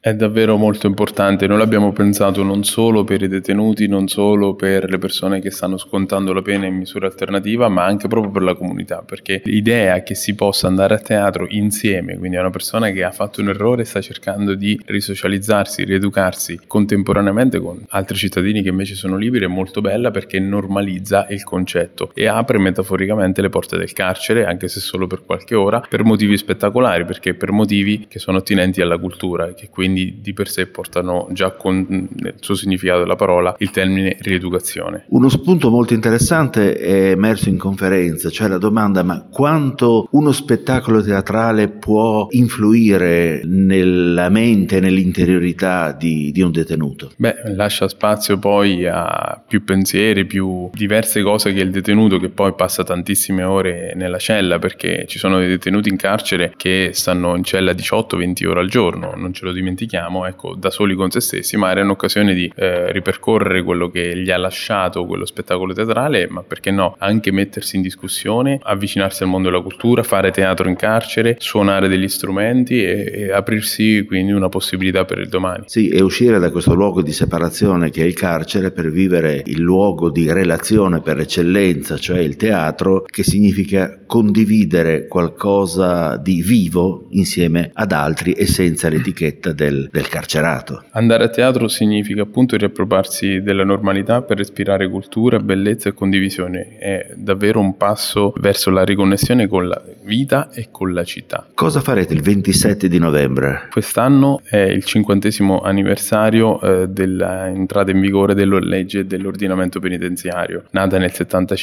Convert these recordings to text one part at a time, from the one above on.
È davvero molto importante, noi l'abbiamo pensato non solo per i detenuti, non solo per le persone che stanno scontando la pena in misura alternativa, ma anche proprio per la comunità, perché l'idea che si possa andare a teatro insieme, quindi è una persona che ha fatto un errore e sta cercando di risocializzarsi, rieducarsi contemporaneamente con altri cittadini che invece sono liberi, è molto bella perché normalizza il concetto e apre metaforicamente le porte del carcere, anche se solo per qualche ora, per motivi spettacolari, perché per motivi che sono attinenti alla cultura e che quindi di per sé portano già con nel suo significato della parola il termine rieducazione. Uno spunto molto interessante è emerso in conferenza, cioè la domanda: ma quanto uno spettacolo teatrale può influire nella mente, nell'interiorità di un detenuto? Lascia spazio poi a più pensieri, più diverse cose che il detenuto, che poi passa tantissime ore nella cella, perché ci sono dei detenuti in carcere che stanno in cella 18-20 ore al giorno, non ce lo dimentichiamo, ecco, da soli con se stessi, ma era un'occasione di ripercorrere quello che gli ha lasciato quello spettacolo teatrale, ma perché no, anche mettersi in discussione, avvicinarsi al mondo della cultura, fare teatro in carcere, suonare degli strumenti e aprirsi quindi una possibilità per il domani. Sì, e uscire da questo luogo di separazione che è il carcere per vivere il luogo di relazione per eccellenza, cioè il teatro, che significa condividere qualcosa di vivo insieme ad altri e senza l'etichetta del carcerato. Andare a teatro significa appunto riappropriarsi della normalità per respirare cultura, bellezza e condivisione. È davvero un passo verso la riconnessione con la vita e con la città. Cosa farete il 27 di novembre? Quest'anno è il 50° anniversario dell'entrata in vigore della legge dell'ordinamento penitenziario. Nata nel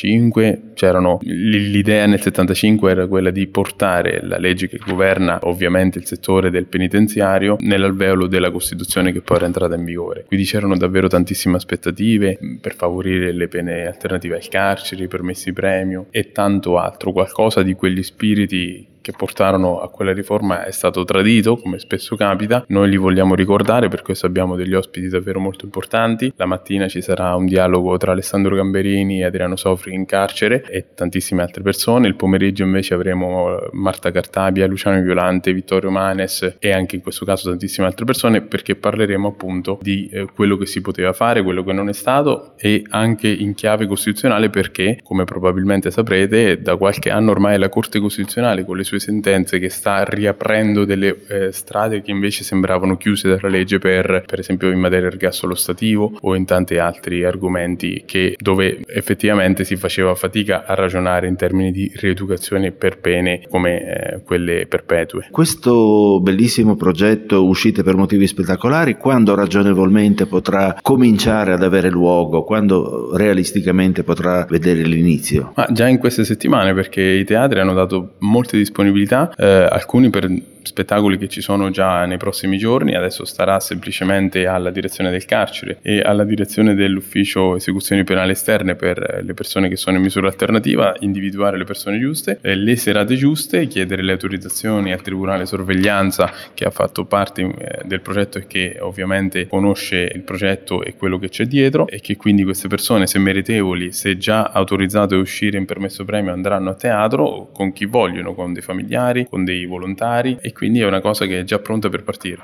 75, l'idea nel 75 era quella di portare la legge che governa ovviamente il settore del penitenziario nell'alveolo della Costituzione, che poi era entrata in vigore. Quindi c'erano davvero tantissime aspettative per favorire le pene alternative al carcere, i permessi premio e tanto altro. Qualcosa di quegli spiriti che portarono a quella riforma è stato tradito, come spesso capita. Noi li vogliamo ricordare, per questo abbiamo degli ospiti davvero molto importanti. La mattina ci sarà un dialogo tra Alessandro Gamberini e Adriano Sofri in carcere e tantissime altre persone. Il pomeriggio invece avremo Marta Cartabia, Luciano Violante, Vittorio Manes e anche in questo caso tantissime altre persone, perché parleremo appunto di quello che si poteva fare, quello che non è stato, e anche in chiave costituzionale, perché come probabilmente saprete da qualche anno ormai la Corte Costituzionale con le sue sentenze che sta riaprendo delle strade che invece sembravano chiuse dalla legge, per esempio in materia ergastolo stativo o in tanti altri argomenti dove effettivamente si faceva fatica a ragionare in termini di rieducazione per pene come quelle perpetue. Questo bellissimo progetto Uscite per motivi spettacolari, quando ragionevolmente potrà cominciare ad avere luogo? Quando realisticamente potrà vedere l'inizio? Ma già in queste settimane, perché i teatri hanno dato molte disponibilità, alcuni per spettacoli che ci sono già nei prossimi giorni. Adesso starà semplicemente alla direzione del carcere e alla direzione dell'ufficio esecuzioni penali esterne per le persone che sono in misura alternativa individuare le persone giuste, le serate giuste, chiedere le autorizzazioni al tribunale sorveglianza che ha fatto parte del progetto e che ovviamente conosce il progetto e quello che c'è dietro, e che quindi queste persone, se meritevoli, se già autorizzate a uscire in permesso premio, andranno a teatro con chi vogliono, con dei familiari, con dei volontari, e quindi è una cosa che è già pronta per partire.